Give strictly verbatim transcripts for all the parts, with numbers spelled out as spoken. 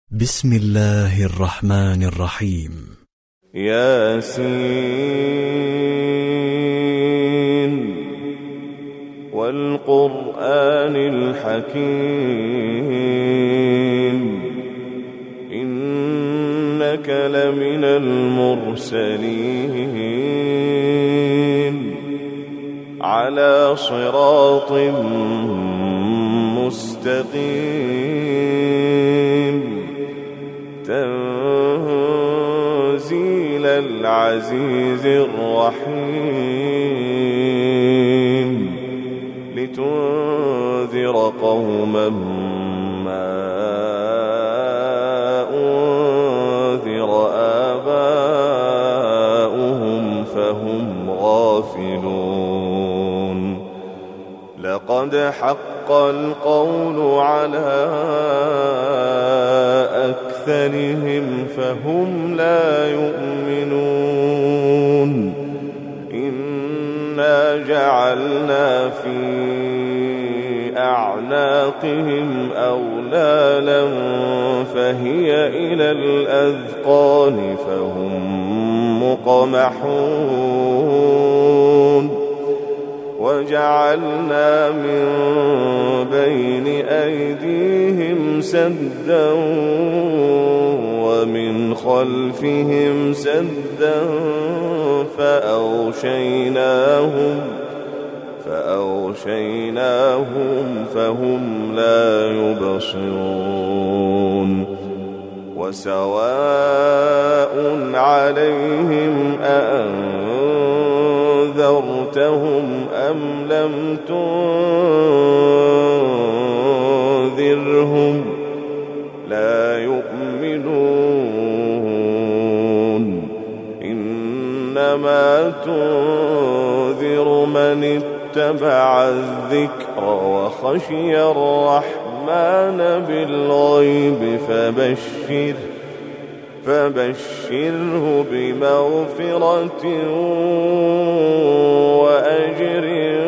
بسم الله الرحمن الرحيم. ياسين والقرآن الحكيم إنك لمن المرسلين على صراط مستقيم تنزيل العزيز الرحيم لتنذر قوما ما أنذر آباؤهم فهم غافلون لقد حق القول على أكثرهم فهم لا يؤمنون إنا جعلنا في أعناقهم أغلالا فهي إلى الأذقان فهم مقمحون وجعلنا من بين أيديهم سدا ومن خلفهم سدا فأغشيناهم فأغشيناهم فهم لا يبصرون وسواء عليهم أأنذرتهم أم لم تنذرهم لا يؤمنون إنما تنذر من اتبع الذكر وخشي الرحمن بالغيب فبشر فبشره بمغفرة وأجر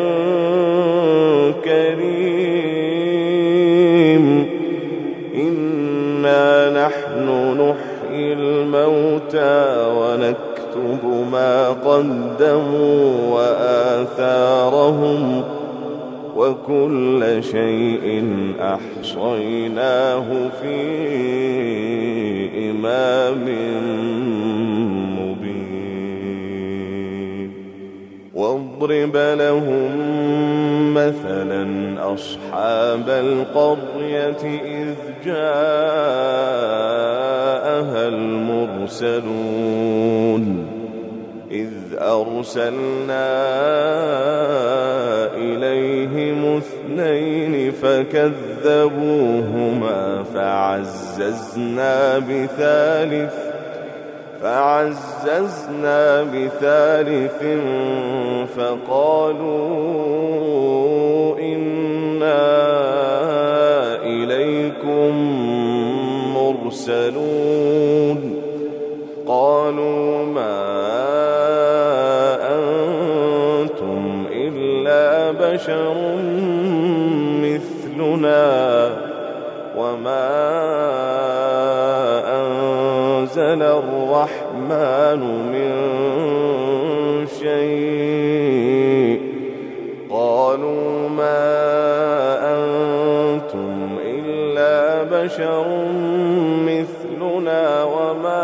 كريم إنا نحن نحيي الموتى ونكتب ما قدموا وآثارهم وكل شيء أحصيناه في إمام مبين واضرب لهم مثلا أصحاب القرية إذ جاءها المرسلون إذ أرسلنا إليهم اثنين فكذبوهما فعززنا بثالث فعززنا بثالث فقالوا إنا إليكم مرسلون قالوا ما أنتم إلا بشر مثلنا وما أنزل الرحمن من شيء قالوا ما أنتم إلا بشر مثلنا وما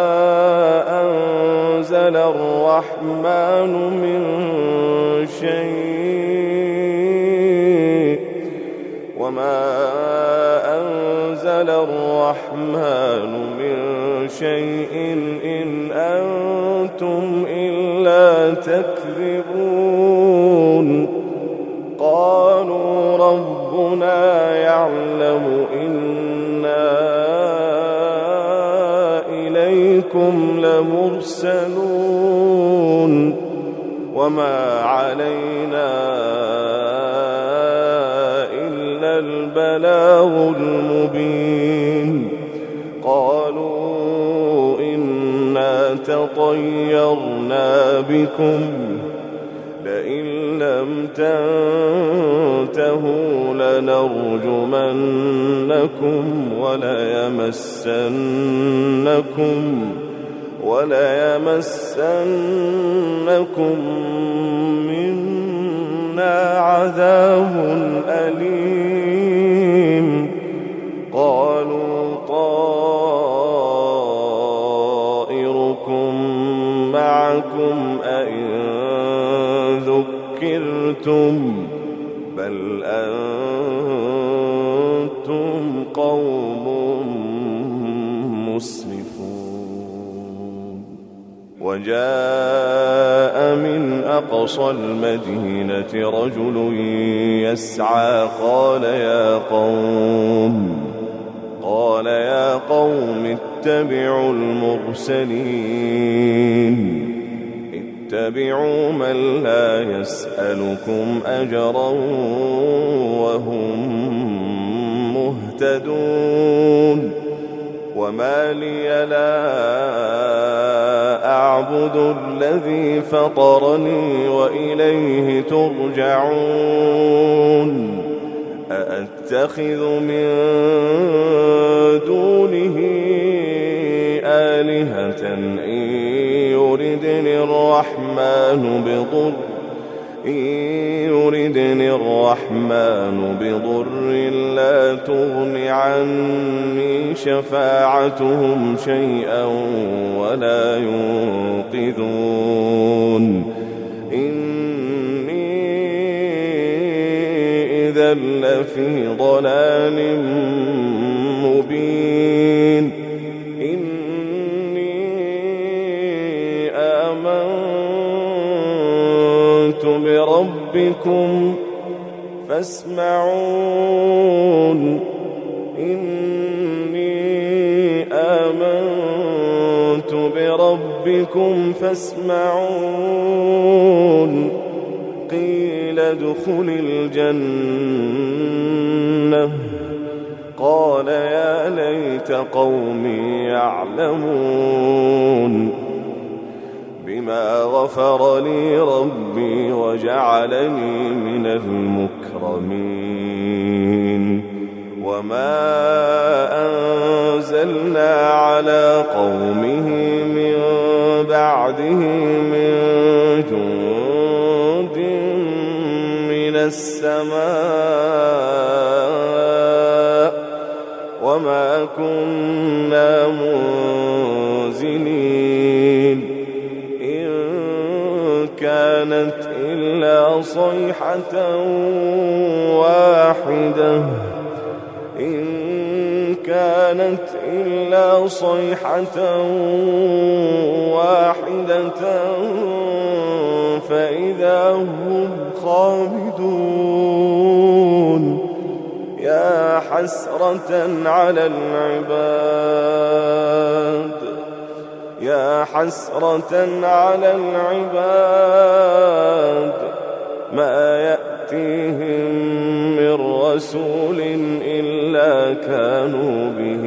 أنزل الرحمن من شيء وما أنزل الرحمن من شيء إن أنتم إلا تكذبون قالوا ربنا يعلم إنا إليكم لمرسلون وما علينا إلا البلاغ المبين قالوا إنا تطيرنا بكم لئن لم تنتهوا لنرجمنكم وليمسنكم وليمسنكم منا عذاب أليم. قالوا طائركم معكم أئن ذكرتم بل أنتم قوم مسرفون. وجاء من أقصى المدينة رجل يسعى قال يا قوم قال يا قوم اتبعوا المرسلين اتبعوا من لا يسألكم أجرا وهم مهتدون. وما لي لا أعبد الذي فطرني وإليه ترجعون. أأتخذ من دونه آلهة إن يردني الرحمن بضر إن يردني الرحمن بضر لا تغن عني شفاعتهم شيئا ولا ينقذون. إني إذا لفي ضلال مبين. إني آمنت بربكم فاسمعون. إني آمنت بربكم فاسمعون. قيل ادخل الجنة قال يا ليت قومي يعلمون بما غفر لي ربي وجعلني من المكرمين. وما أنزلنا على قومه من بعده من جند من السماء وما كنا منزلين. إن كانت إلا صيحة واحدة إن كانت إلا صيحة واحدة فإذا هم خامدون. يا حسرة على العباد يا حسرة على العباد ما يأتيهم من رسول إلا كانوا به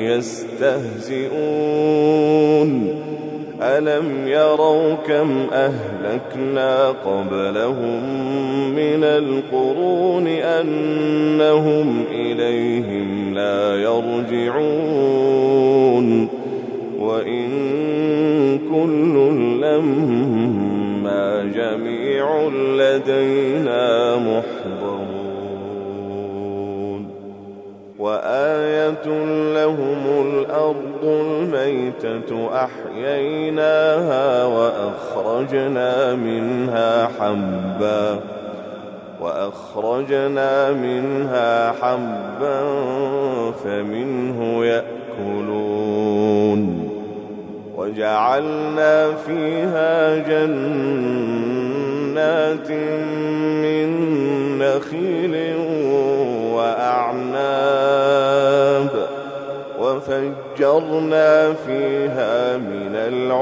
يستهزئون. ألم يروا كم أهلكنا قبلهم من القرون أنهم إليهم لا يرجعون. وإن كل لما جميع لدينا محضرون. وآية لهم الأرض الميتة أحييناها وأخرجنا منها حبا وأخرجنا منها حبا فمنه يأكلون. وجعلنا فيها جنات من نخيل وأعناب وفجرنا فيها من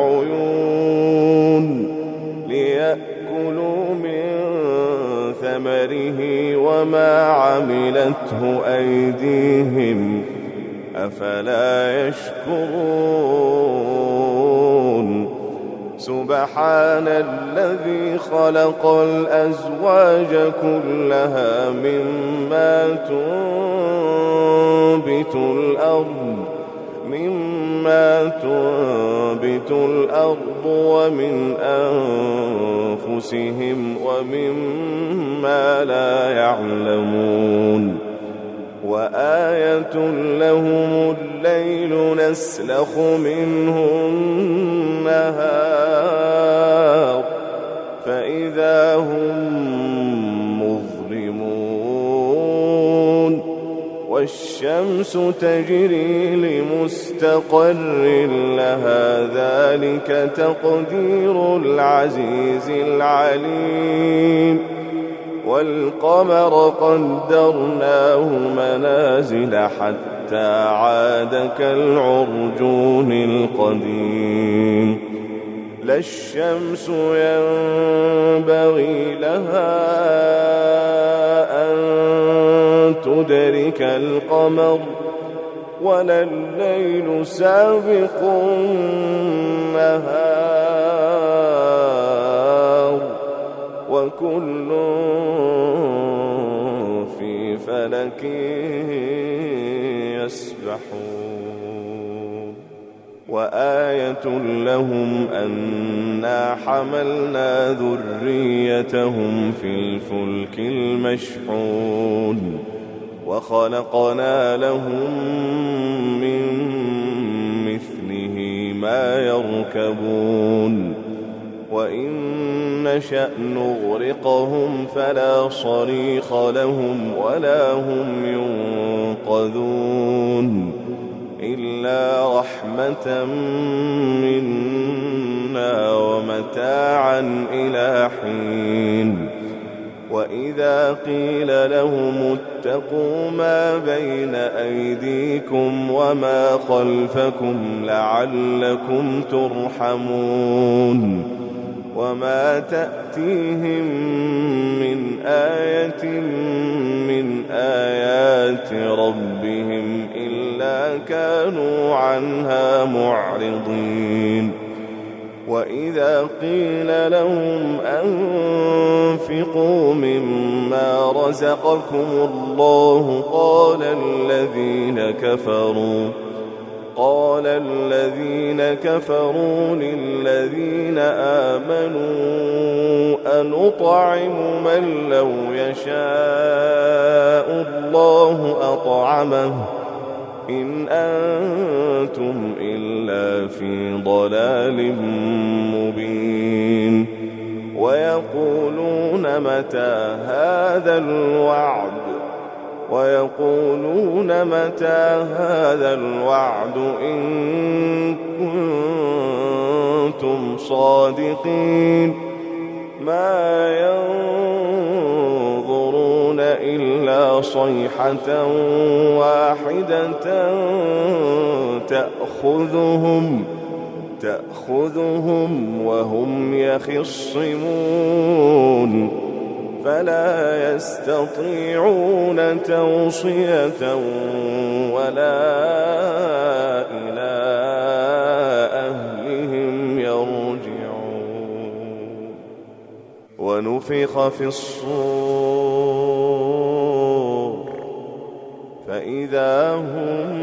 العيون ليأكلوا من ثمره وما عملته أيديهم أفلا يشكرون. سبحان الذي خلق الأزواج كلها مما تنبت الأرض مما تنبت الأرض ومن أنفسهم ومما لا يعلمون وآية لهم الليل نسلخ منه النهار فإذا هم مظلمون والشمس تجري لمستقر لها ذلك تقدير العزيز العليم والقمر قدرناه منازل حتى عاد كالعرجون القديم لا الشمس ينبغي لها أن تدرك القمر ولا الليل سابق النهار وكل في فلك يسبحون وآية لهم أنا حملنا ذريتهم في الفلك المشحون وخلقنا لهم من مثله ما يركبون وإن نشأ نغرقهم فلا صريخ لهم ولا هم ينقذون إلا رحمة منا ومتاعا إلى حين وإذا قيل لهم اتقوا ما بين أيديكم وما خلفكم لعلكم ترحمون وما تأتيهم من آية من آيات ربهم إلا كانوا عنها معرضين وإذا قيل لهم أنفقوا مما رزقكم الله قال الذين كفروا قال الذين كفروا للذين آمنوا أنطعم من لو يشاء الله أطعمه إن أنتم إلا في ضلال مبين ويقولون متى هذا الوعد ويقولون متى هذا الوعد إن كنتم صادقين ما ينظرون إلا صيحة واحدة تأخذهم تأخذهم وهم يخصمون فلا يستطيعون توصية ولا إلى أهلهم يرجعون ونفخ في الصور فإذا هم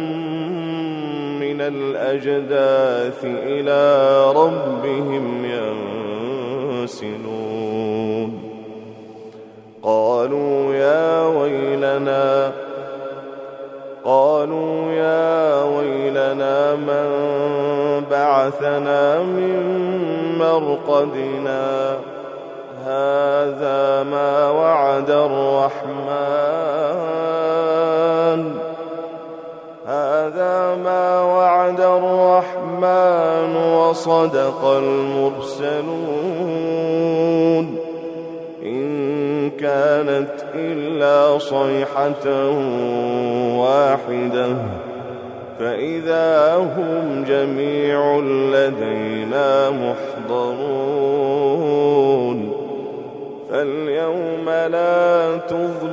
من الأجداث إلى ربهم ينسلون قالوا يا ويلنا قالوا يا ويلنا من بعثنا من مرقدنا هذا ما وعد الرحمن هذا ما وعد الرحمن وصدق المرسلون إن كانت إلا صيحة واحدة فإذا هم جميع لدينا محضرون فاليوم لا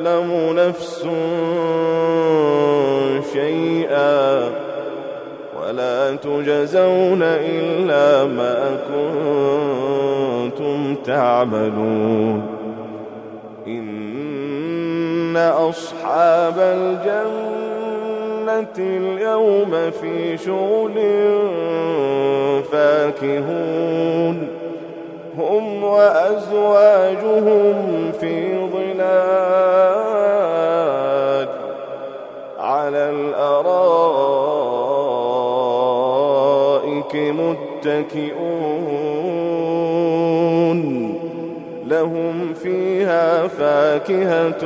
تظلم نفس شيئا ولا تجزون إلا ما كنتم تعملون إن أصحاب الجنة اليوم في شغل فاكهون هم وأزواجهم في ظلال على الأرائك متكئون لهم فيها فاكهة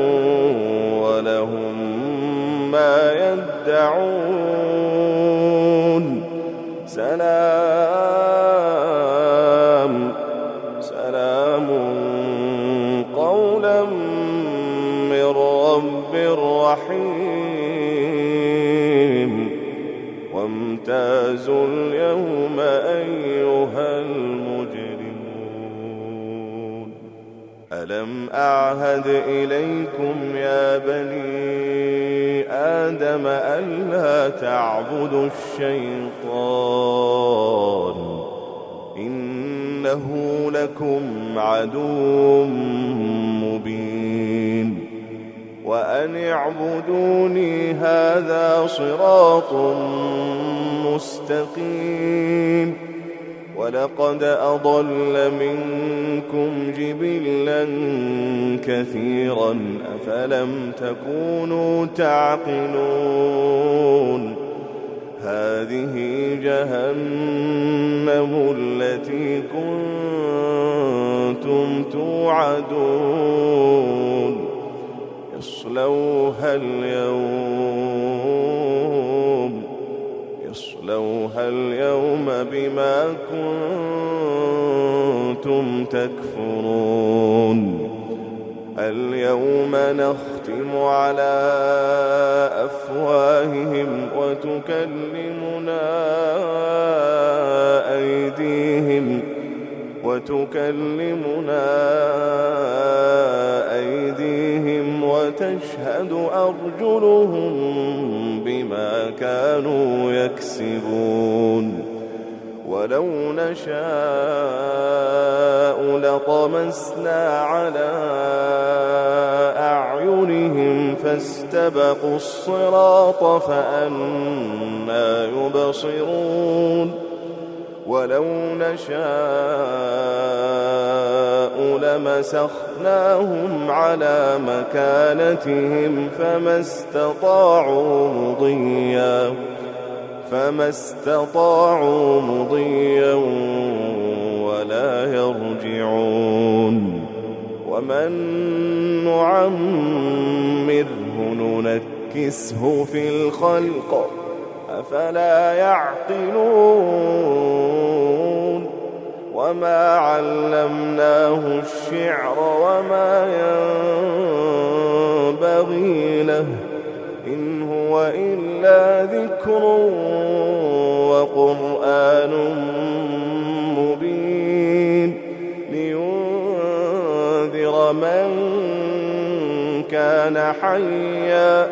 ولهم ما يدعون سلام سلام قولا من رب رحيم وامتازوا اليوم أيها المجرمون ألم أعهد إليكم يا بني آدم ألا تعبدوا الشيطان إنه لكم عدو مبين وأن اعبدوني هذا صراط مستقيم ولقد أضل منكم جبلا كثيرا أفلم تكونوا تعقلون هذه جهنم التي كنتم توعدون يصلوها اليوم يصلوها اليوم بما كنتم تكفرون اليوم نختم على أفواههم وتكلمنا أيديهم وتكلمنا أيديهم وتشهد أرجلهم بما كانوا يكسبون ولو نشاء لطمسنا على أعينهم فاستبقوا الصراط فأنى يبصرون ولو نشاء لمسخناهم على مكانتهم فما استطاعوا مضيا فما استطاعوا مضيا ولا يرجعون ومن نعمره ننكسه في الخلق أفلا يعقلون وما علمناه الشعر وما ينبغي له إن هو إلا ذكر وقرآن مبين لينذر من كان حيا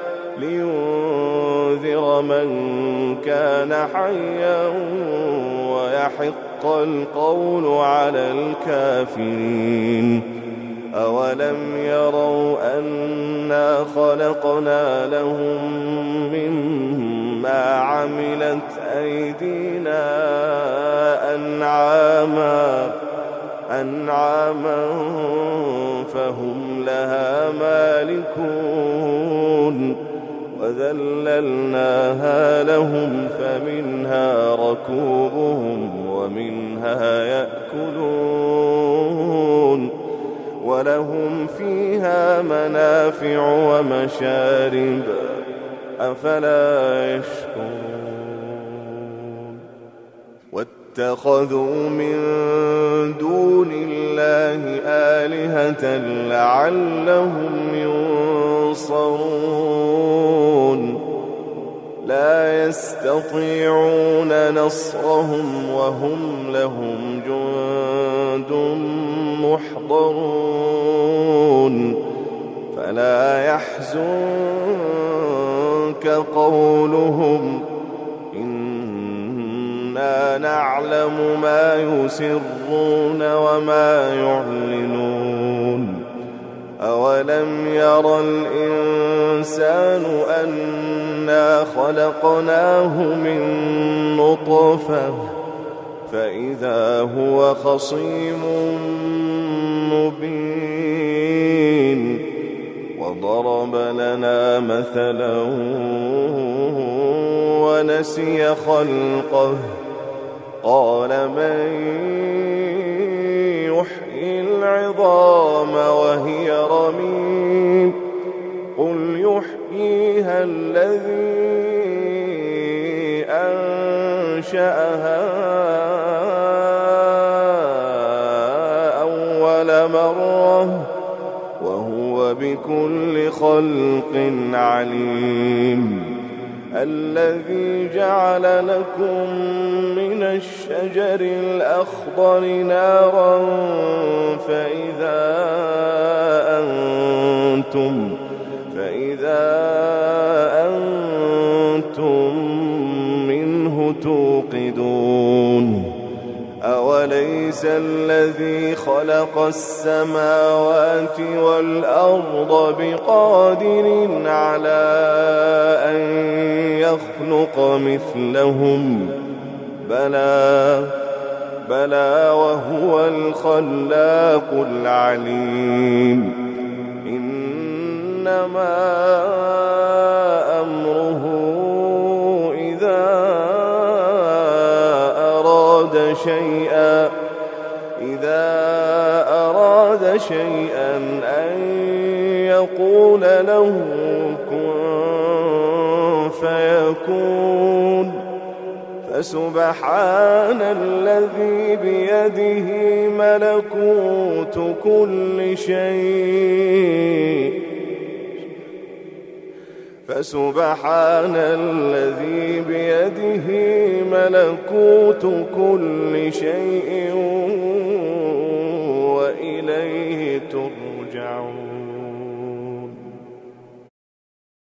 لينذر من كان حيا ويحق القول على الكافرين أولم يروا أنا خلقنا لهم مما عملت أيدينا أنعاما أنعاما فهم لها مالكون وذللناها لهم فمنها ركوبهم ومنها يأكلون ولهم فيها منافع ومشارب أفلا يشكرون واتخذوا من دون الله آلهة لعلهم ينصرون لا يستطيعون نصرهم وهم لهم جند محضرون فلا يحزنك قولهم إنا نعلم ما يسرون وما يعلنون أولم ير الإنسان أنا خلقناه من نطفة فإذا هو خصيم مبين وضرب لنا مثلا ونسي خلقه قال من يحيي العظام وهي رميم قل يحييها الذي أنشأها أول مرة وهو بكل خلق عليم الذي جعل لكم من الشجر الأخضر نارا فإذا أنتم فإذا أنتم منه توقدون أوليس الذي خلق السماوات والأرض بقادر على أن يخلق مثلهم بلى بلى وهو الخلاق العليم إنما أمره إذا أراد شيئا إذا أراد شيئا أن يقول له كن فيكون فسبحان الذي بيده ملكوت كل شيء فسبحان الذي بيده ملكوت كل شيء وإليه ترجعون.